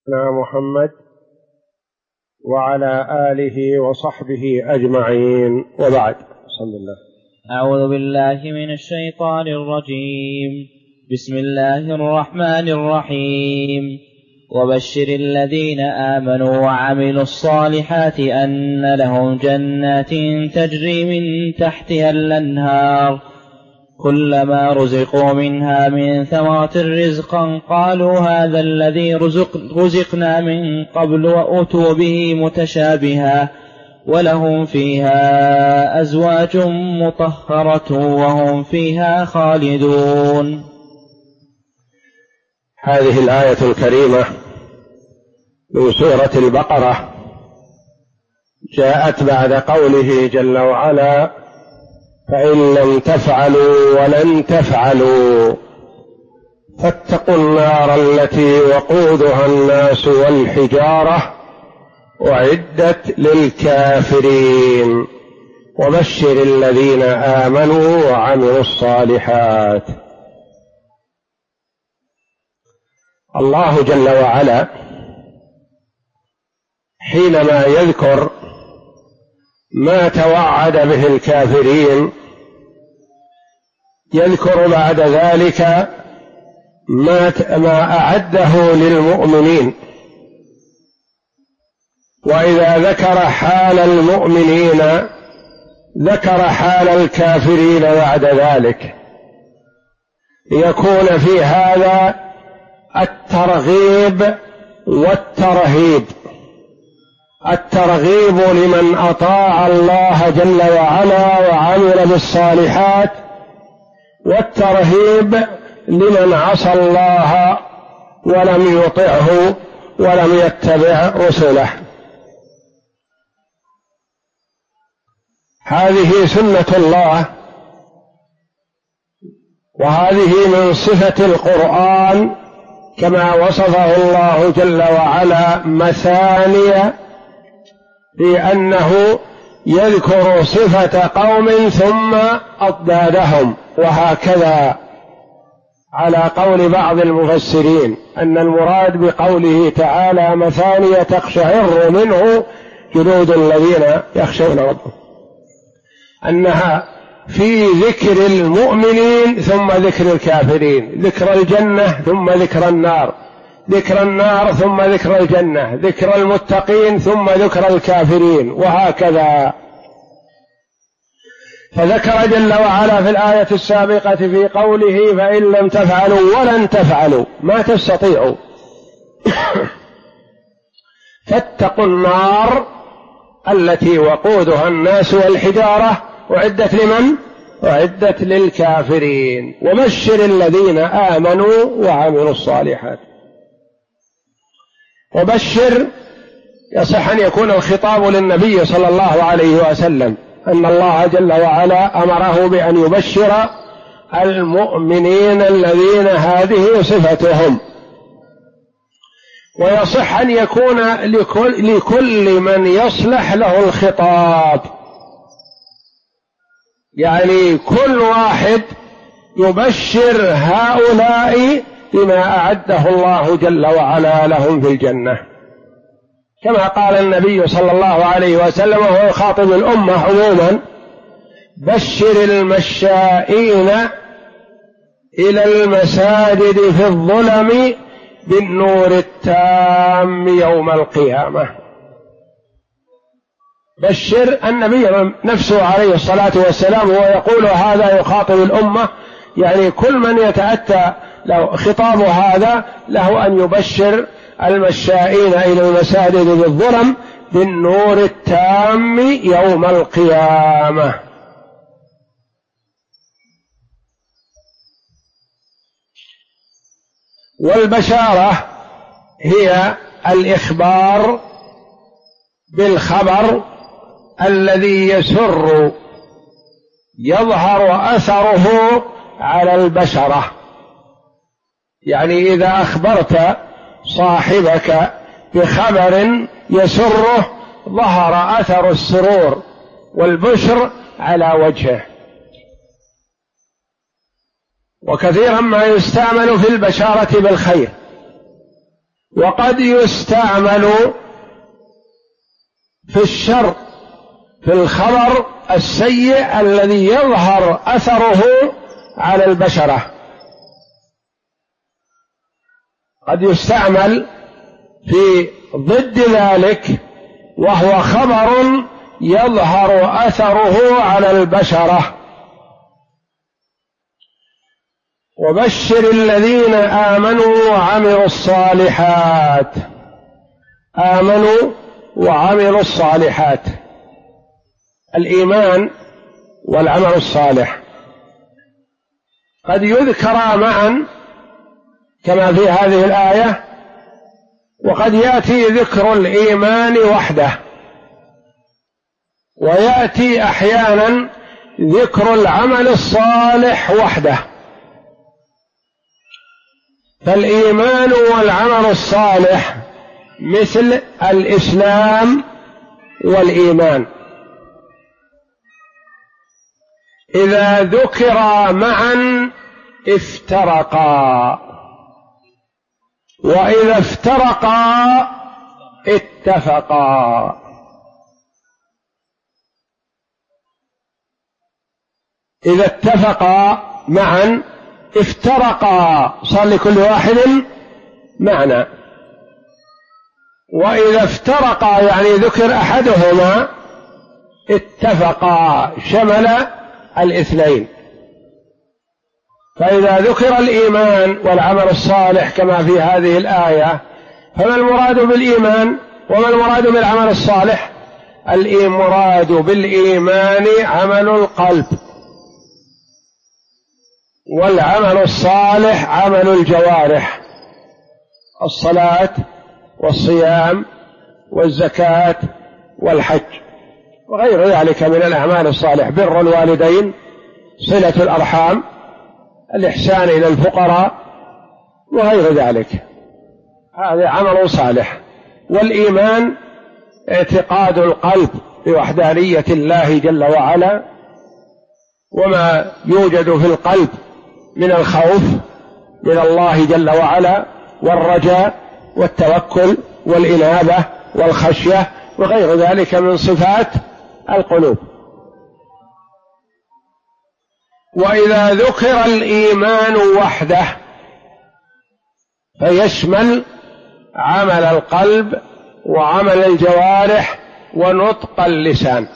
محمد وعلى آله وصحبه أجمعين، وبعد. بسم الله. أعوذ بالله من الشيطان الرجيم. بسم الله الرحمن الرحيم. وبشر الذين آمنوا وعملوا الصالحات أن لهم جنات تجري من تحتها الأنهار كلما رزقوا منها من ثمرة رزقا قالوا هذا الذي رزقنا من قبل وأتوا به متشابها ولهم فيها أزواج مطهرة وهم فيها خالدون. هذه الآية الكريمة من سورة البقرة جاءت بعد قوله جل وعلا: فإن لم تفعلوا ولن تفعلوا فاتقوا النار التي وقودها الناس والحجارة أعدت للكافرين وبشر الذين آمنوا وعملوا الصالحات. الله جل وعلا حينما يذكر ما توعد به الكافرين يذكر بعد ذلك ما أعده للمؤمنين، وإذا ذكر حال المؤمنين ذكر حال الكافرين بعد ذلك، ليكون في هذا الترغيب والترهيب. الترغيب لمن أطاع الله جل وعلا وعمل بالصالحات، والترهيب لمن عصى الله ولم يطعه ولم يتبع رسله. هذه سنة الله، وهذه من صفة القرآن كما وصفه الله جل وعلا مثانية، لأنه يذكر صفة قوم ثم أضدادهم، وهكذا على قول بعض المفسرين أن المراد بقوله تعالى مثانية تقشعر منه جلود الذين يخشون ربهم، أنها في ذكر المؤمنين ثم ذكر الكافرين، ذكر الجنة ثم ذكر النار، ذكر النار ثم ذكر الجنة، ذكر المتقين ثم ذكر الكافرين، وهكذا. فذكر جل وعلا في الآية السابقة في قوله: فإن لم تفعلوا ولن تفعلوا، ما تستطيعوا، فاتقوا النار التي وقودها الناس والحجارة أعدت لمن؟ أعدت للكافرين وبشر الذين آمنوا وعملوا الصالحات. وبشر يصح أن يكون الخطاب للنبي صلى الله عليه وسلم، أن الله جل وعلا أمره بأن يبشر المؤمنين الذين هذه صفتهم، ويصح أن يكون لكل من يصلح له الخطاب، يعني كل واحد يبشر هؤلاء بما أعده الله جل وعلا لهم في الجنة، كما قال النبي صلى الله عليه وسلم وهو يخاطب الأمة عموما: بشر المشائين إلى المساجد في الظلم بالنور التام يوم القيامة. بشر النبي نفسه عليه الصلاة والسلام هو يقول هذا يخاطب الأمة، يعني كل من يتأتى له خطاب هذا له أن يبشر المشائين إلى المساجد بالظلم بالنور التام يوم القيامة. والبشارة هي الإخبار بالخبر الذي يسر يظهر أثره على البشرة، يعني إذا أخبرت صاحبك بخبر يسره ظهر أثر السرور والبشر على وجهه. وكثيرا ما يستعمل في البشارة بالخير، وقد يستعمل في الشر في الخبر السيء الذي يظهر أثره على البشرة، قد يستعمل في ضد ذلك وهو خبر يظهر أثره على البشرة. وبشر الذين آمنوا وعملوا الصالحات. آمنوا وعملوا الصالحات، الإيمان والعمل الصالح قد يذكرا معا كما في هذه الآية، وقد يأتي ذكر الإيمان وحده، ويأتي أحيانا ذكر العمل الصالح وحده. فالإيمان والعمل الصالح مثل الإسلام والإيمان، إذا ذكرا معا افترقا، وإذا افترقا اتفقا. إذا اتفقا معا افترقا، صار لكل واحد معنى. وإذا افترقا يعني ذكر أحدهما اتفقا، شمل الاثنين. فإذا ذكر الإيمان والعمل الصالح كما في هذه الآية، فما المراد بالإيمان وما المراد بالعمل الصالح؟ المراد بالإيمان عمل القلب، والعمل الصالح عمل الجوارح، الصلاة والصيام والزكاة والحج وغير ذلك من الأعمال الصالحة، بر الوالدين، صلة الأرحام، الإحسان إلى الفقراء وغير ذلك، هذا عمل صالح. والإيمان اعتقاد القلب بوحدانية الله جل وعلا، وما يوجد في القلب من الخوف من الله جل وعلا والرجاء والتوكل والإنابة والخشية وغير ذلك من صفات القلوب. وإذا ذكر الإيمان وحده فيشمل عمل القلب وعمل الجوارح ونطق اللسان،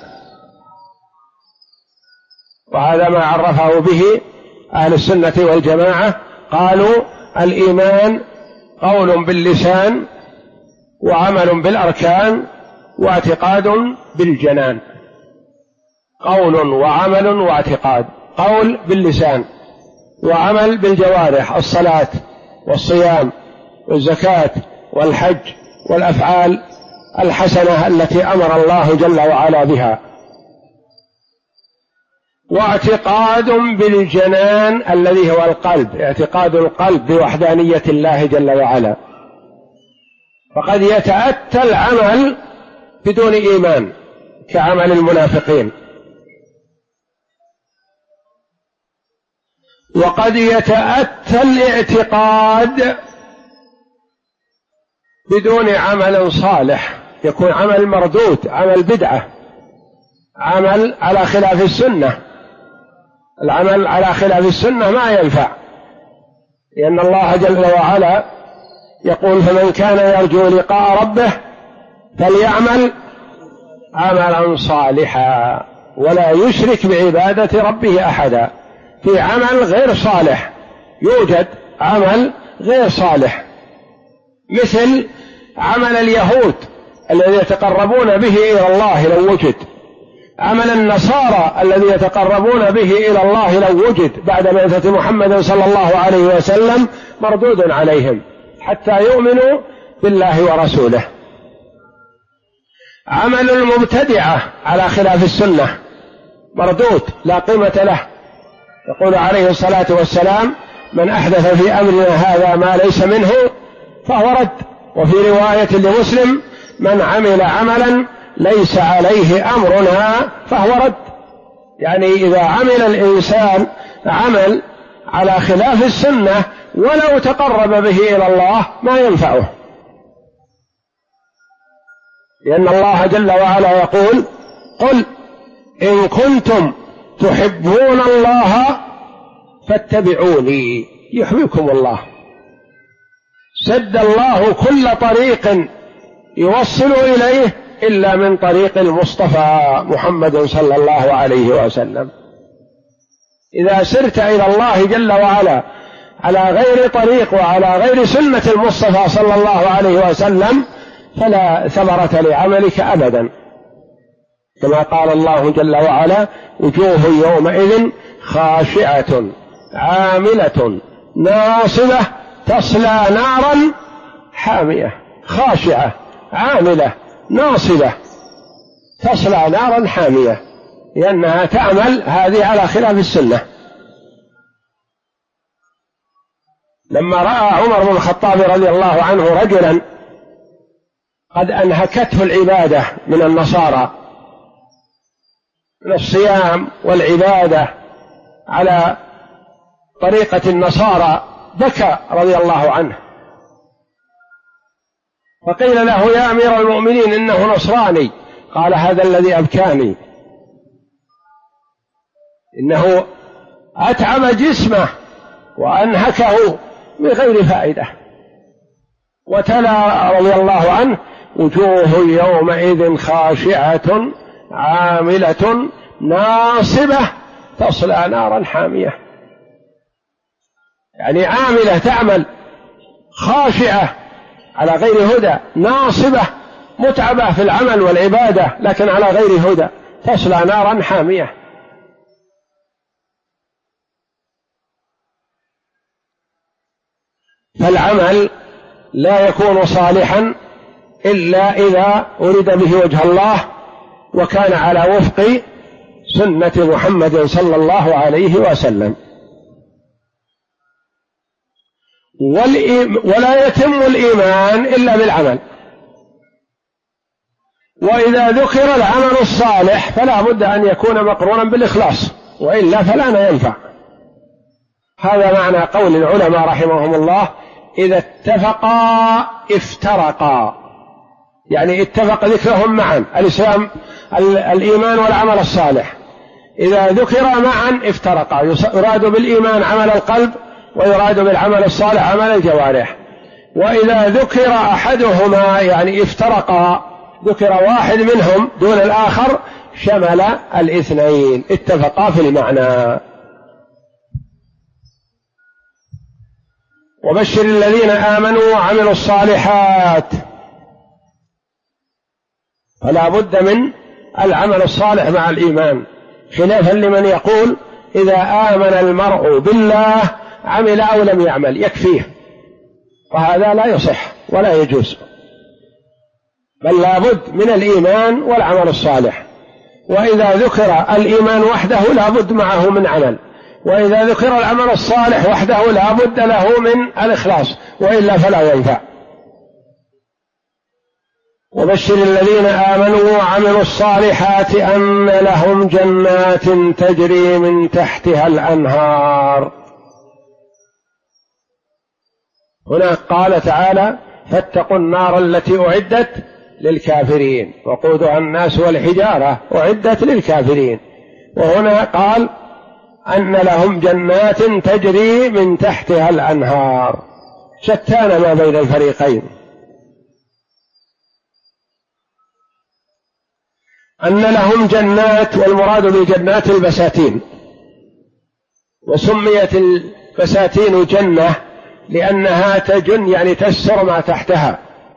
وهذا ما عرفه به أهل السنة والجماعة، قالوا الإيمان قول باللسان وعمل بالأركان واعتقاد بالجنان. قول وعمل واعتقاد، قول باللسان وعمل بالجوارح، الصلاة والصيام والزكاة والحج والأفعال الحسنة التي أمر الله جل وعلا بها، واعتقاد بالجنان الذي هو القلب، اعتقاد القلب بوحدانية الله جل وعلا. فقد يتأتى العمل بدون إيمان كعمل المنافقين، وقد يتأتى الاعتقاد بدون عمل صالح، يكون عمل مردود، عمل بدعة، عمل على خلاف السنة. العمل على خلاف السنة ما ينفع، لأن الله جل وعلا يقول فمن كان يرجو لقاء ربه فليعمل عملا صالحا ولا يشرك بعبادة ربه أحدا. في عمل غير صالح، يوجد عمل غير صالح مثل عمل اليهود الذي يتقربون به إلى الله لو وجد، عمل النصارى الذي يتقربون به إلى الله لو وجد بعد بعثة محمد صلى الله عليه وسلم مردود عليهم حتى يؤمنوا بالله ورسوله. عمل المبتدعة على خلاف السنة مردود لا قيمة له، يقول عليه الصلاة والسلام من أحدث في أمرنا هذا ما ليس منه فهو رد. وفي رواية لمسلم من عمل عملا ليس عليه أمرنا فهو رد. يعني إذا عمل الإنسان عمل على خلاف السنة ولو تقرب به إلى الله ما ينفعه، لأن الله جل وعلا يقول: قل إن كنتم تحبون الله فاتبعوني يحببكم الله. سد الله كل طريق يوصل إليه إلا من طريق المصطفى محمد صلى الله عليه وسلم. إذا سرت إلى الله جل وعلا على غير طريق وعلى غير سنة المصطفى صلى الله عليه وسلم فلا ثمرة لعملك أبدا، كما قال الله جل وعلا: وجوه يومئذ خاشعة عاملة ناصبة تصلى نارا حامية. خاشعة عاملة ناصبة تصلى نارا حامية، لأنها تعمل هذه على خلاف السنة. لما رأى عمر بن الخطاب رضي الله عنه رجلا قد أنهكته العبادة من النصارى، من الصيام والعبادة على طريقة النصارى، بكى رضي الله عنه، فقيل له: يا أمير المؤمنين إنه نصراني. قال: هذا الذي أبكاني، إنه أتعب جسمه وأنهكه بغير فائدة. وتلا رضي الله عنه: وجوه يومئذ خاشعة عاملة ناصبة تصلى نارا حامية. يعني عاملة تعمل، خاشعة على غير هدى، ناصبة متعبة في العمل والعبادة لكن على غير هدى، تصلى نارا حامية. فالعمل لا يكون صالحا إلا إذا أريد به وجه الله وكان على وفق سنة محمد صلى الله عليه وسلم. ولا يتم الإيمان إلا بالعمل. وإذا ذكر العمل الصالح فلا بد أن يكون مقرونا بالإخلاص، وإلا فلا ينفع. هذا معنى قول العلماء رحمهم الله: إذا اتفقا افترقا، يعني اتفق ذكرهم معا، الإسلام الإيمان والعمل الصالح، إذا ذكر معا افترقا، يراد بالإيمان عمل القلب ويراد بالعمل الصالح عمل الجوارح. وإذا ذكر أحدهما يعني افترقا، ذكر واحد منهم دون الآخر، شمل الاثنين، اتفقا في المعنى. وبشر الذين آمنوا وعملوا الصالحات، فلا بد من العمل الصالح مع الإيمان، خلافا لمن يقول إذا آمن المرء بالله عمل أو لم يعمل يكفيه، وهذا لا يصح ولا يجوز، بل لا بد من الإيمان والعمل الصالح. وإذا ذكر الإيمان وحده لا بد معه من عمل، وإذا ذكر العمل الصالح وحده لا بد له من الإخلاص، وإلا فلا ينفع. وبشر الذين آمنوا وعملوا الصالحات أن لهم جنات تجري من تحتها الأنهار. هنا قال تعالى: فاتقوا النار التي أعدت للكافرين وقودها الناس والحجارة، أعدت للكافرين. وهنا قال أن لهم جنات تجري من تحتها الأنهار، شتان ما بين الفريقين. أن لهم جنات، والمراد بالجنات البساتين، وسميت البساتين جنة لأنها تجن يعني تستر ما تحتها،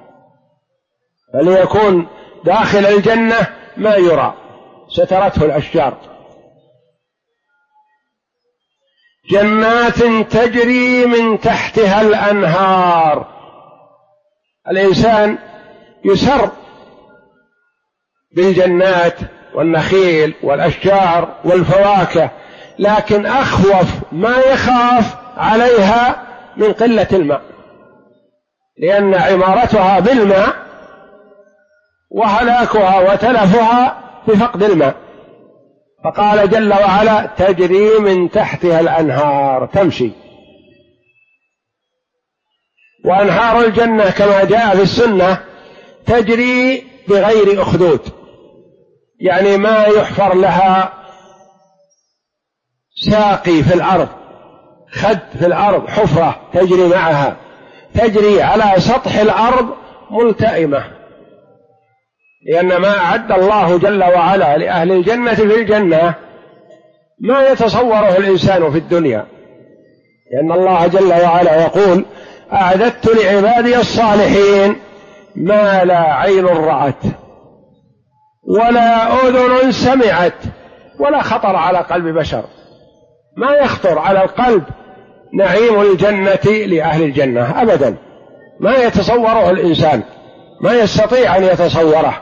فليكون داخل الجنة ما يرى، سترته الأشجار. جنات تجري من تحتها الأنهار. الإنسان يسر بالجنات والنخيل والأشجار والفواكه، لكن أخوف ما يخاف عليها من قلة الماء، لأن عمارتها بالماء وهلاكها وتلفها بفقد الماء. فقال جل وعلا: تجري من تحتها الأنهار، تمشي. وأنهار الجنة كما جاء في السنة تجري بغير أخدود، يعني ما يحفر لها ساقي في الأرض، خد في الأرض، حفرة تجري معها، تجري على سطح الأرض ملتئمة، لأن ما أعد الله جل وعلا لأهل الجنة في الجنة ما يتصوره الإنسان في الدنيا، لأن الله جل وعلا يقول: أعددت لعبادي الصالحين ما لا عين رأت ولا أذن سمعت ولا خطر على قلب بشر. ما يخطر على القلب نعيم الجنة لأهل الجنة أبدا، ما يتصوره الإنسان، ما يستطيع أن يتصوره.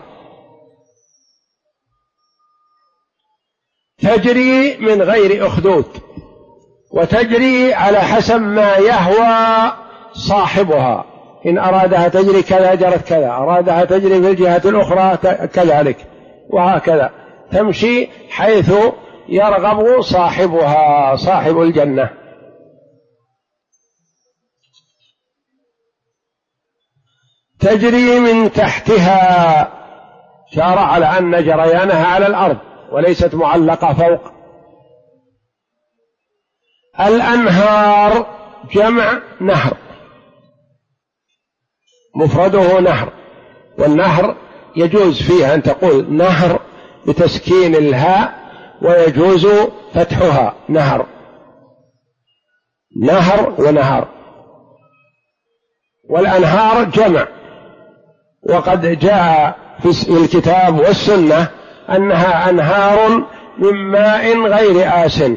تجري من غير أخدود، وتجري على حسب ما يهوى صاحبها، إن أرادها تجري كذا جرت كذا، أرادها تجري في الجهة الأخرى كذلك، وهكذا تمشي حيث يرغب صاحبها، صاحب الجنة. تجري من تحتها، شار على أن جريانها على الأرض وليست معلقة فوق. الأنهار جمع نهر، مفرده نهر، والنهر يجوز فيه أن تقول نهر بتسكين الهاء، ويجوز فتحها نهر، نهر ونهر. والأنهار جمع، وقد جاء في الكتاب والسنة أنها أنهار من ماء غير آسن،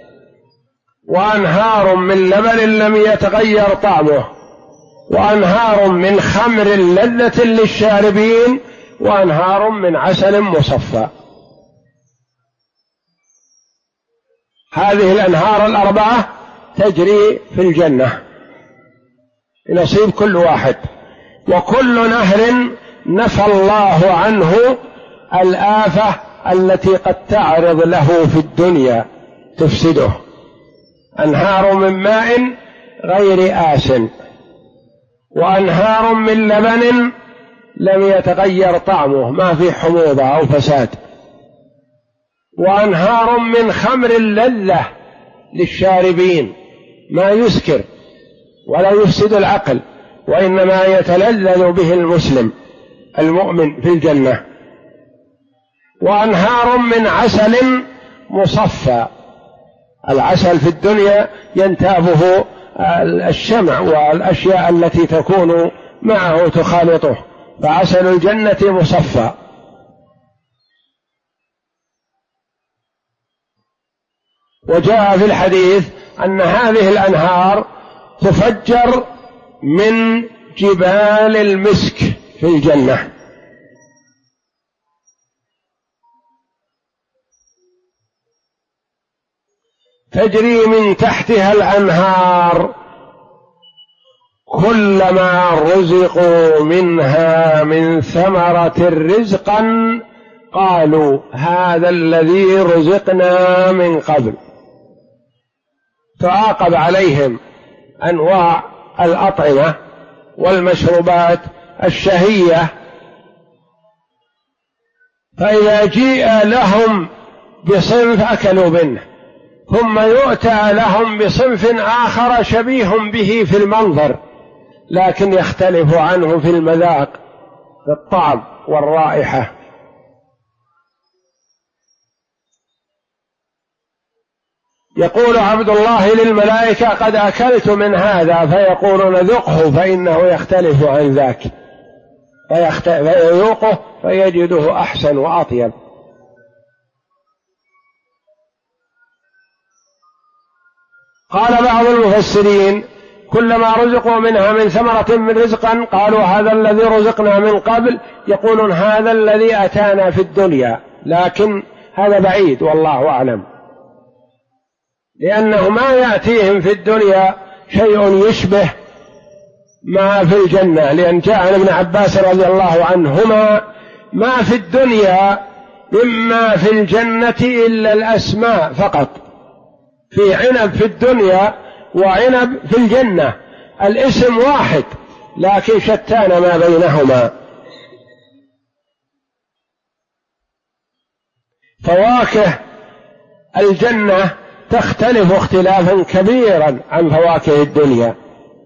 وأنهار من لبن لم يتغير طعمه، وأنهار من خمر لذة للشاربين، وأنهار من عسل مصفى. هذه الأنهار الأربعة تجري في الجنة نصيب كل واحد، وكل نهر نفى الله عنه الآفة التي قد تعرض له في الدنيا تفسده. أنهار من ماء غير آسن، وأنهار من لبن لم يتغير طعمه، ما في حموضة أو فساد، وأنهار من خمر لذة للشاربين، ما يسكر ولا يفسد العقل، وإنما يتلذذ به المسلم المؤمن في الجنة. وأنهار من عسل مصفى، العسل في الدنيا ينتابه الشمع والأشياء التي تكون معه تخالطه، فعسل الجنة مصفى. وجاء في الحديث أن هذه الأنهار تفجر من جبال المسك في الجنة، تجري من تحتها الأنهار، كلما رزقوا منها من ثمرة رزقا قالوا هذا الذي رزقنا من قبل. تعاقب عليهم أنواع الأطعمة والمشروبات الشهية، فإذا جيء لهم بصنف أكلوا منه، ثم يؤتى لهم بصنف آخر شبيه به في المنظر لكن يختلف عنه في المذاق، في الطعم والرائحة. يقول عبد الله للملائكة قد أكلت من هذا، فيقولون ذقه فإنه يختلف عن ذاك، فيذوقه فيجده أحسن وأطيب. قال بعض المفسرين كلما رزقوا منها من ثمرة من رزقا قالوا هذا الذي رزقنا من قبل، يقولون هذا الذي أتانا في الدنيا، لكن هذا بعيد والله أعلم، لأنه ما يأتيهم في الدنيا شيء يشبه ما في الجنة، لأن جاء عن ابن عباس رضي الله عنهما ما في الدنيا مما في الجنة إلا الأسماء فقط، في عنب في الدنيا وعنب في الجنة، الاسم واحد لكن شتان ما بينهما. فواكه الجنة تختلف اختلافا كبيرا عن فواكه الدنيا،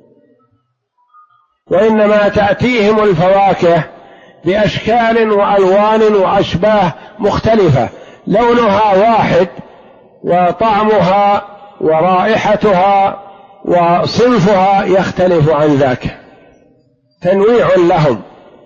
وإنما تأتيهم الفواكه بأشكال وألوان وأشباه مختلفة، لونها واحد وطعمها ورائحتها وصنفها يختلف عن ذاك، تنويع لهم،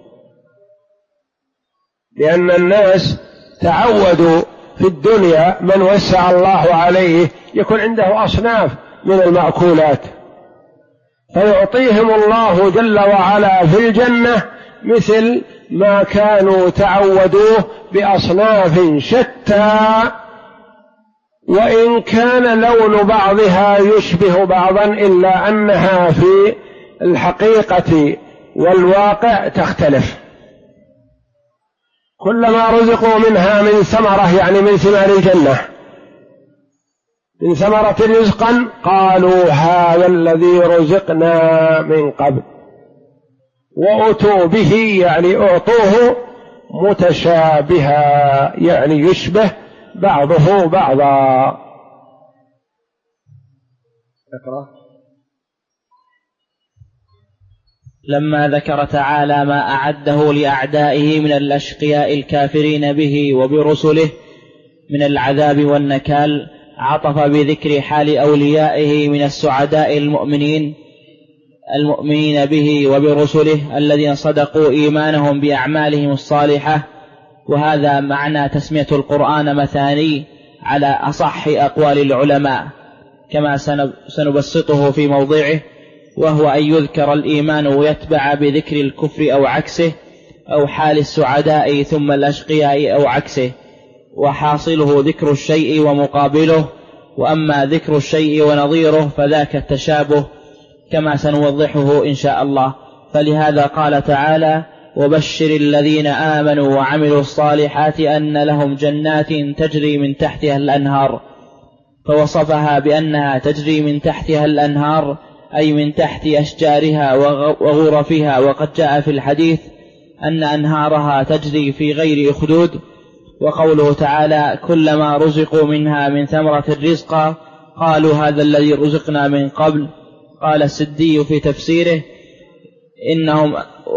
لأن الناس تعودوا في الدنيا من وسع الله عليه يكون عنده أصناف من المأكولات، فيعطيهم الله جل وعلا في الجنة مثل ما كانوا تعودوه بأصناف شتى، وإن كان لون بعضها يشبه بعضا إلا أنها في الحقيقة والواقع تختلف. كلما رزقوا منها من ثمرة، يعني من ثمار الجنة، من ثمرة رزقا قالوا هذا الذي رزقنا من قبل، وأتوا به يعني أعطوه متشابها، يعني يشبه بعضه بعضا. اقرأ. لما ذكر تعالى ما أعده لأعدائه من الأشقياء الكافرين به وبرسله من العذاب والنكال، عطف بذكر حال أوليائه من السعداء المؤمنين به وبرسله الذين صدقوا إيمانهم بأعمالهم الصالحة. وهذا معنى تسمية القرآن مثاني على أصح أقوال العلماء، كما سنبسطه في موضعه، وهو أن يذكر الإيمان ويتبع بذكر الكفر أو عكسه، أو حال السعداء ثم الأشقياء أو عكسه، وحاصله ذكر الشيء ومقابله، وأما ذكر الشيء ونظيره فذاك التشابه، كما سنوضحه إن شاء الله. فلهذا قال تعالى: وبشر الذين آمنوا وعملوا الصالحات أن لهم جنات تجري من تحتها الأنهار، فوصفها بأنها تجري من تحتها الأنهار أي من تحت أشجارها وغرفها، وقد جاء في الحديث أن أنهارها تجري في غير أخدود. وقوله تعالى: كلما رزقوا منها من ثمرة الرزق قالوا هذا الذي رزقنا من قبل. قال السدي في تفسيره: إنهم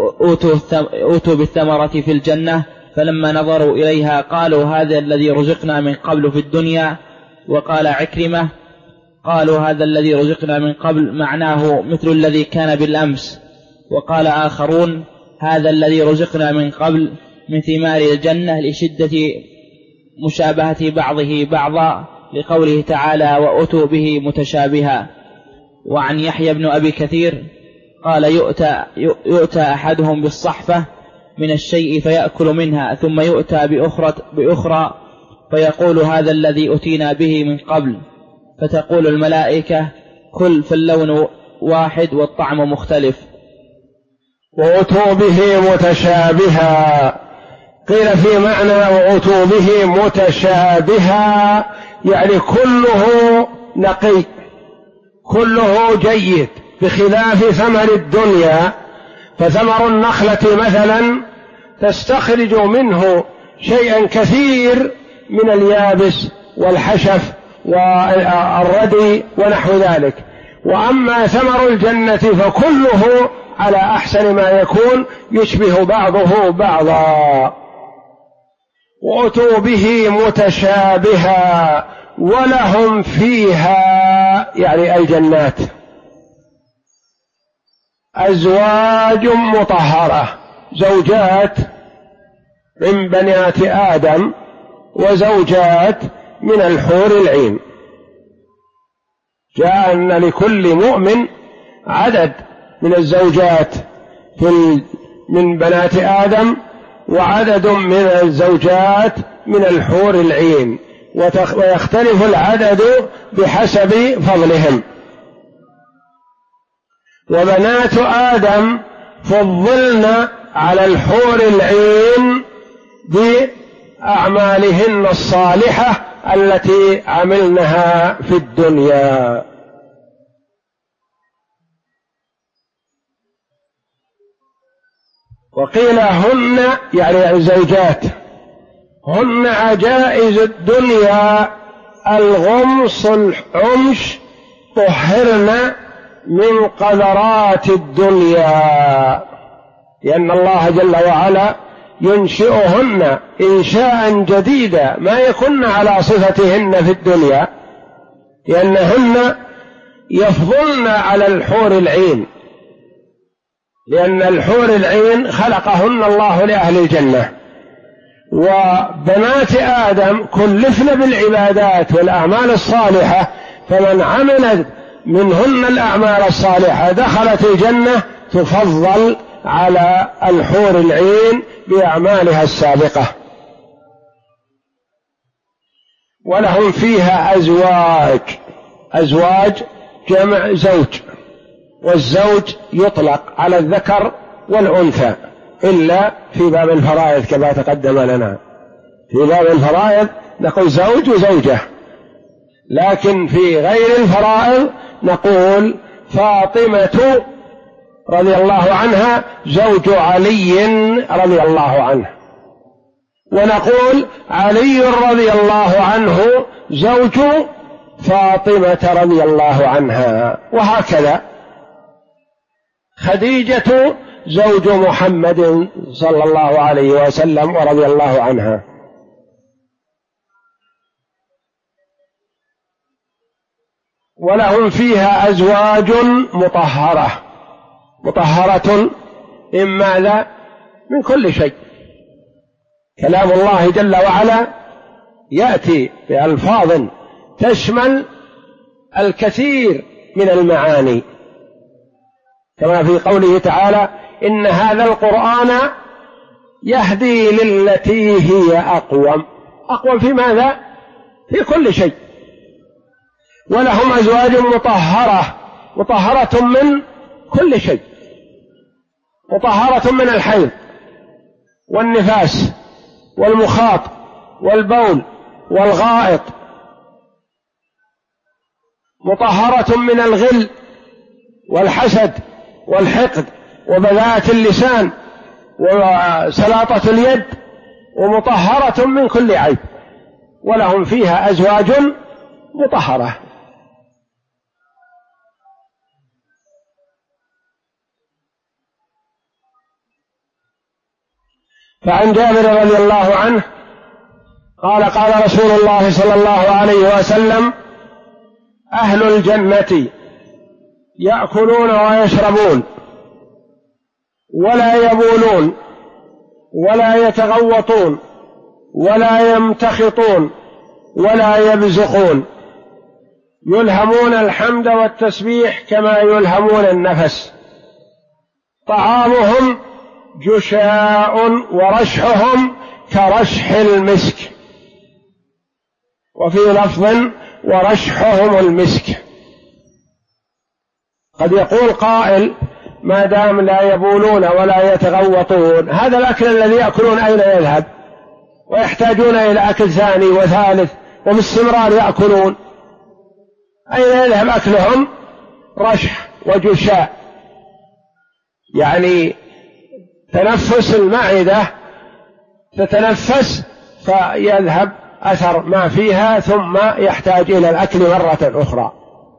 أوتوا بالثمرة في الجنة، فلما نظروا إليها قالوا هذا الذي رزقنا من قبل في الدنيا. وقال عكرمة: قالوا هذا الذي رزقنا من قبل معناه مثل الذي كان بالأمس. وقال آخرون: هذا الذي رزقنا من قبل من ثمار الجنة لشدة مشابهة بعضه بعضا، لقوله تعالى: وأتوا به متشابها. وعن يحيى بن أبي كثير قال: يؤتى أحدهم بالصحفة من الشيء فيأكل منها، ثم يؤتى بأخرى فيقول هذا الذي أتينا به من قبل، فتقول الملائكة: كل، فاللون واحد والطعم مختلف. وأتوا به متشابها، قيل في معنى وأتوا به متشابها يعني كله نقي، كله جيد، بخلاف ثمر الدنيا. فثمر النخلة مثلا تستخرج منه شيئا كثير من اليابس والحشف والردي ونحو ذلك، وأما ثمر الجنة فكله على أحسن ما يكون، يشبه بعضه بعضا. وأتوا به متشابها ولهم فيها يعني الجنات أزواج مطهرة، زوجات من بنات آدم وزوجات من الحور العين. جاء أن لكل مؤمن عدد من الزوجات من بنات آدم، وعدد من الزوجات من الحور العين، ويختلف العدد بحسب فضلهم. وبنات آدم فضلن على الحور العين بأعمالهن الصالحة التي عملنها في الدنيا. وقيل هن يعني الزوجات، هن عجائز الدنيا الغمص العمش طهرن من قذرات الدنيا، لأن الله جل وعلا ينشئهن إنشاء جديدا ما يكن على صفتهن في الدنيا، لأنهن يفضلن على الحور العين، لأن الحور العين خلقهن الله لأهل الجنة، وبنات آدم كلفن بالعبادات والأعمال الصالحة، فمن عملت منهن الأعمال الصالحة دخلت الجنة تفضل على الحور العين بأعمالها السابقة. ولهم فيها أزواج جمع زوج، والزوج يطلق على الذكر والأنثى إلا في باب الفرائض كما تقدم لنا. في باب الفرائض نقول زوج وزوجة، لكن في غير الفرائض نقول فاطمة رضي الله عنها زوج علي رضي الله عنه، ونقول علي رضي الله عنه زوج فاطمة رضي الله عنها، وهكذا خديجة زوج محمد صلى الله عليه وسلم ورضي الله عنها. ولهم فيها أزواج مطهرة من ماذا؟ من كل شيء. كلام الله جل وعلا يأتي بألفاظ تشمل الكثير من المعاني، كما في قوله تعالى إن هذا القرآن يهدي للتي هي أقوم. أقوم في ماذا؟ في كل شيء. ولهم أزواج مطهرة من كل شيء، مطهرة من الحيض والنفاس والمخاط والبول والغائط، مطهرة من الغل والحسد والحقد وبذاءة اللسان وسلاطة اليد، ومطهرة من كل عيب. ولهم فيها أزواج مطهرة. فعن جابر رضي الله عنه قال قال رسول الله صلى الله عليه وسلم أهل الجنة يأكلون ويشربون ولا يبولون ولا يتغوطون ولا يمتخطون ولا يبزقون، يلهمون الحمد والتسبيح كما يلهمون النفس، طعامهم جشاء ورشحهم كرشح المسك، وفي لفظ ورشحهم المسك. قد يقول قائل ما دام لا يبولون ولا يتغوطون، هذا الأكل الذي يأكلون أين يذهب؟ ويحتاجون إلى أكل ثاني وثالث وباستمرار يأكلون، أين يذهب أكلهم؟ رشح وجشاء، يعني تنفس المعدة تتنفس فيذهب أثر ما فيها ثم يحتاج إلى الأكل مرة أخرى.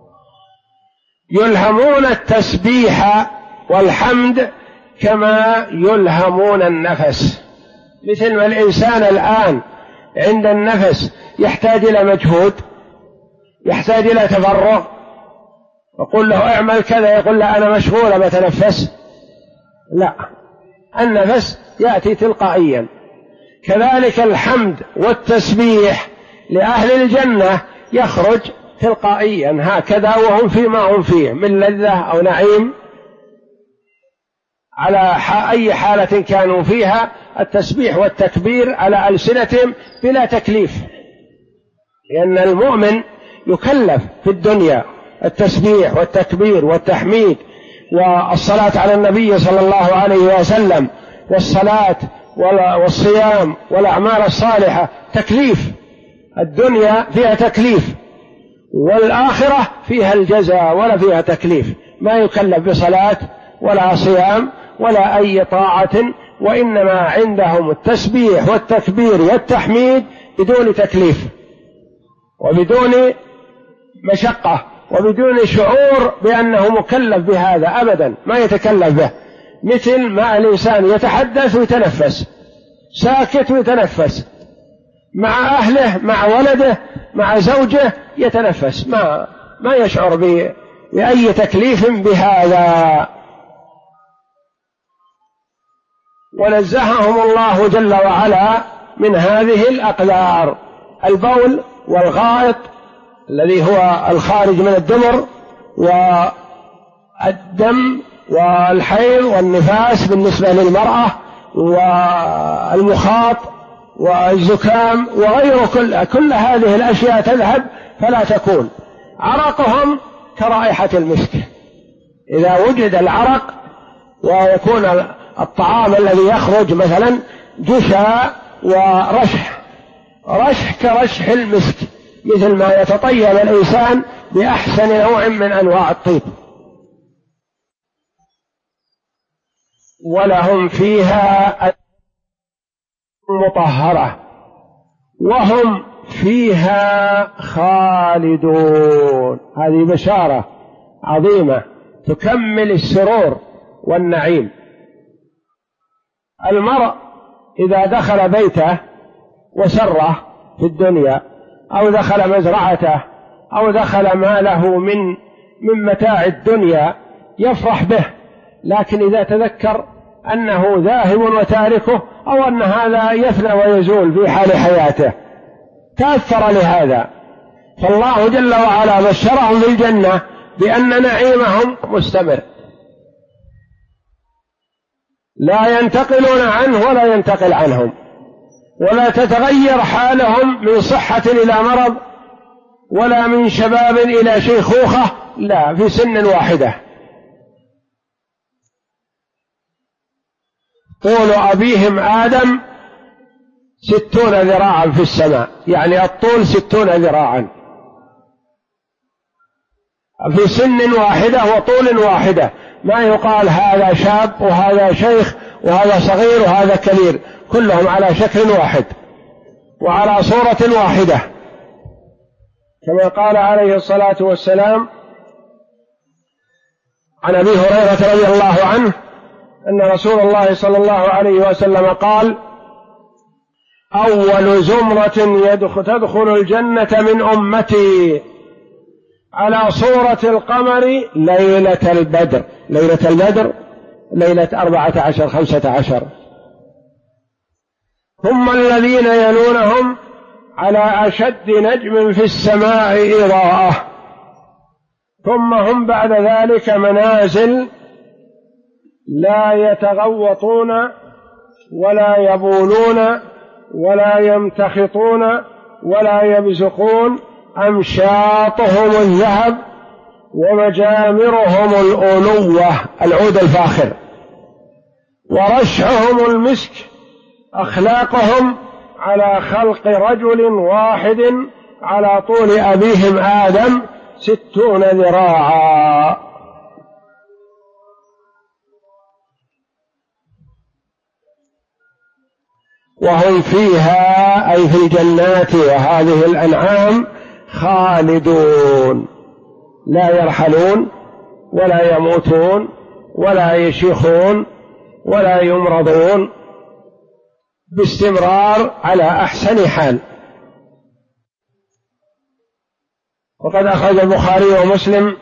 يلهمون التسبيح والحمد كما يلهمون النفس، مثل ما الإنسان الآن عند النفس يحتاج إلى مجهود، يحتاج إلى تفرغ، وقل له اعمل كذا يقول لا أنا مشغول بتنفس، لا، النفس يأتي تلقائيا. كذلك الحمد والتسبيح لأهل الجنة يخرج تلقائيا هكذا، وهم فيما هم فيه من لذة أو نعيم على أي حالة كانوا فيها، التسبيح والتكبير على ألسنتهم بلا تكليف، لأن المؤمن يكلف في الدنيا التسبيح والتكبير والتحميد والصلاة على النبي صلى الله عليه وسلم والصلاة والصيام والأعمال الصالحة، تكليف. الدنيا فيها تكليف، والآخرة فيها الجزاء ولا فيها تكليف، ما يكلف بصلاة ولا صيام ولا أي طاعة وإنما عندهم التسبيح والتكبير والتحميد بدون تكليف وبدون مشقة وبدون شعور بأنه مكلف بهذا أبدا، ما يتكلف به، مثل ما الإنسان يتحدث ويتنفس، ساكت ويتنفس، مع أهله مع ولده مع زوجه يتنفس، ما يشعر بأي تكليف بهذا. ونزههم الله جل وعلا من هذه الأقدار، البول والغائط الذي هو الخارج من الدبر، والدم والحيض والنفاس بالنسبة للمرأة، والمخاط والزكام وغير كل هذه الأشياء تذهب فلا تكون. عرقهم كرائحة المسك، إذا وجد العرق ويكون الطعام الذي يخرج مثلا جشا ورشح، رشح كرشح المسك، مثل ما يتطيب الإنسان بأحسن نوع من أنواع الطيب. ولهم فيها مطهرة وهم فيها خالدون. هذه بشارة عظيمة تكمل السرور والنعيم. المرء إذا دخل بيته وسره في الدنيا، أو دخل مزرعته، أو دخل ما له من متاع الدنيا يفرح به، لكن إذا تذكر أنه ذاهب وتاركه، أو أن هذا يفنى ويزول في حال حياته تأثر لهذا. فالله جل وعلا بشرهم بالجنة بأن نعيمهم مستمر، لا ينتقلون عنه ولا ينتقل عنهم، ولا تتغير حالهم من صحة إلى مرض، ولا من شباب إلى شيخوخة، لا، في سن واحدة. طول أبيهم آدم 60 ذراعا في السماء، يعني الطول 60 ذراعا في سن واحدة وطول واحدة، ما يقال هذا شاب وهذا شيخ وهذا صغير وهذا كبير، كلهم على شكل واحد وعلى صورة واحدة، كما قال عليه الصلاة والسلام عن أبي هريرة رضي الله عنه أن رسول الله صلى الله عليه وسلم قال: أول زمرة تدخل الجنة من أمتي على صورة القمر ليلة البدر. ليلة البدر ليلة 14 15، ثم الذين يلونهم على أشد نجم في السماء إضاءة، ثم هم بعد ذلك منازل لا يتغوطون ولا يبولون ولا يمتخطون ولا يبزقون، أمشاطهم الذهب ومجامرهم الألوة العود الفاخر، ورشحهم المسك، أخلاقهم على خلق رجل واحد على طول أبيهم آدم 60 ذراعا. وهم فيها أي في الجنات وهذه الأنعام خالدون، لا يرحلون ولا يموتون ولا يشيخون ولا يمرضون، باستمرار على أحسن حال. وقد أخرج البخاري ومسلم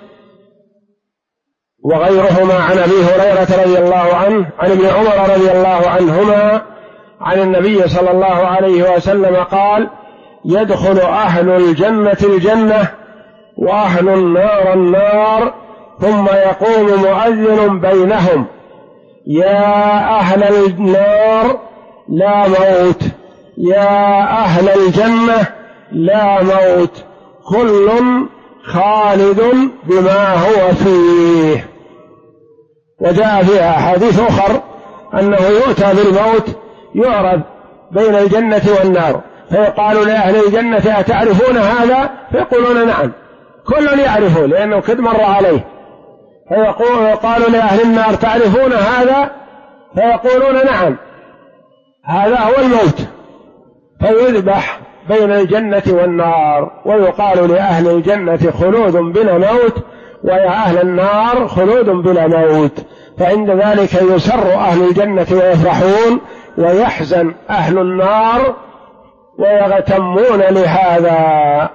وغيرهما عن أبي هريرة رضي الله عنه عن ابن عمر رضي الله عنهما عن النبي صلى الله عليه وسلم قال: يدخل أهل الجنة الجنة وأهل النار النار، ثم يقوم مؤذن بينهم: يا أهل النار لا موت، يا أهل الجنة لا موت، كل خالد بما هو فيه. وجاء فيها حديث آخر أنه يؤتى بالموت يعرض بين الجنة والنار، فيقال لأهل الجنة: أتعرفون هذا؟ فيقولون: نعم، كل يعرفه لأنه قد مر عليه. فيقال لأهل النار: تعرفون هذا؟ فيقولون نعم هذا هو الموت، فيذبح بين الجنة والنار، ويقال لأهل الجنة خلود بلا موت، ويا أهل النار خلود بلا موت. فعند ذلك يسر أهل الجنة ويفرحون، ويحزن أهل النار ويغتمون لهذا.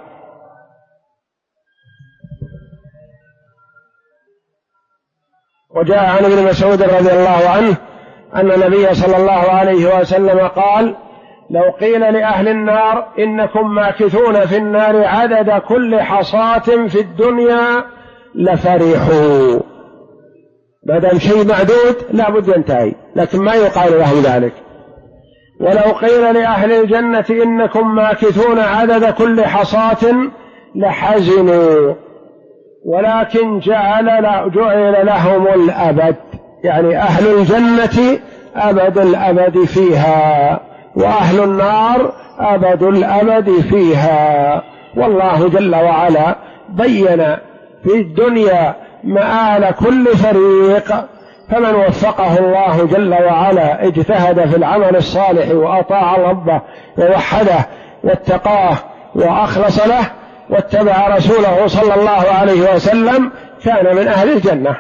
وجاء عن ابن مسعود رضي الله عنه أن النبي صلى الله عليه وسلم قال: لو قيل لأهل النار إنكم ماكثون في النار عدد كل حصاة في الدنيا لفرحوا. ما دام شيء معدود لا بد ينتهي، لكن ما يقال له ذلك. ولو قيل لأهل الجنة إنكم ماكثون عدد كل حصاة لحزنوا، ولكن جعل لهم الأبد، يعني أهل الجنة أبد الأبد فيها، وأهل النار أبد الأبد فيها. والله جل وعلا بين في الدنيا مآل كل فريق، فمن وفقه الله جل وعلا اجتهد في العمل الصالح وأطاع ربه ووحده واتقاه وأخلص له واتبع رسوله صلى الله عليه وسلم كان من أهل الجنة.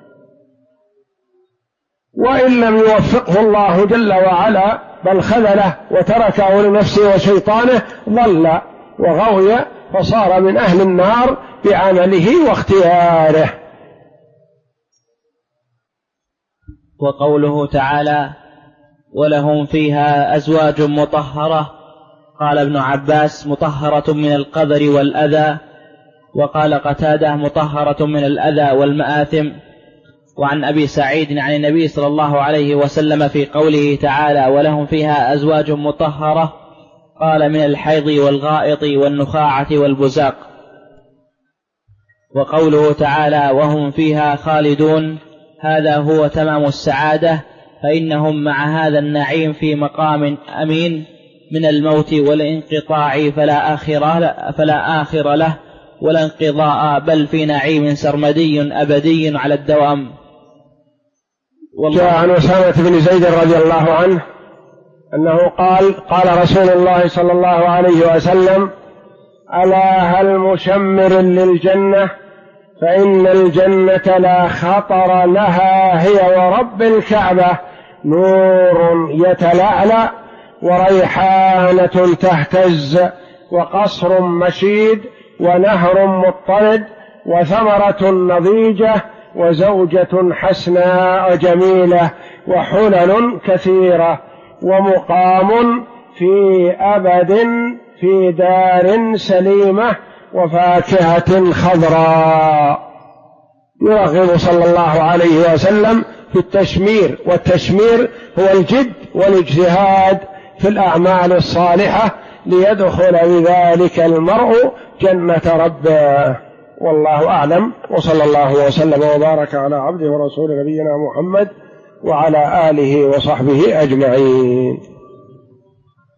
وإن لم يوفقه الله جل وعلا بل خذله وتركه لنفسه وشيطانه ضل وغوي فصار من أهل النار بعمله واختياره. وقوله تعالى: ولهم فيها أزواج مطهرة، قال ابن عباس: مطهرة من القذر والأذى، وقال قتادة: مطهرة من الأذى والمآثم. وعن أبي سعيد عن النبي صلى الله عليه وسلم في قوله تعالى: ولهم فيها أزواج مطهرة، قال: من الحيض والغائط والنخاعة والبزاق. وقوله تعالى: وهم فيها خالدون، هذا هو تمام السعادة، فإنهم مع هذا النعيم في مقام أمين من الموت والانقطاع فلا آخر له ولا انقضاء، بل في نعيم سرمدي أبدي على الدوام. جاء عن أسامة بن زيد رضي الله عنه أنه قال رسول الله صلى الله عليه وسلم: ألا هل مشمر للجنة، فإن الجنة لا خطر لها، هي ورب الكعبة نور يتلألأ وريحانة تهتز وقصر مشيد ونهر مضطرد وثمرة نضيجة وزوجة حسناء جميلة وحلل كثيرة ومقام في أبد في دار سليمة وفاكهة خضراء. يرغب صلى الله عليه وسلم في التشمير، والتشمير هو الجد والاجتهاد في الأعمال الصالحة ليدخل بذلك المرء جنة ربه. والله أعلم، وصلى الله وسلم وبارك على عبده ورسول نبينا محمد وعلى آله وصحبه أجمعين.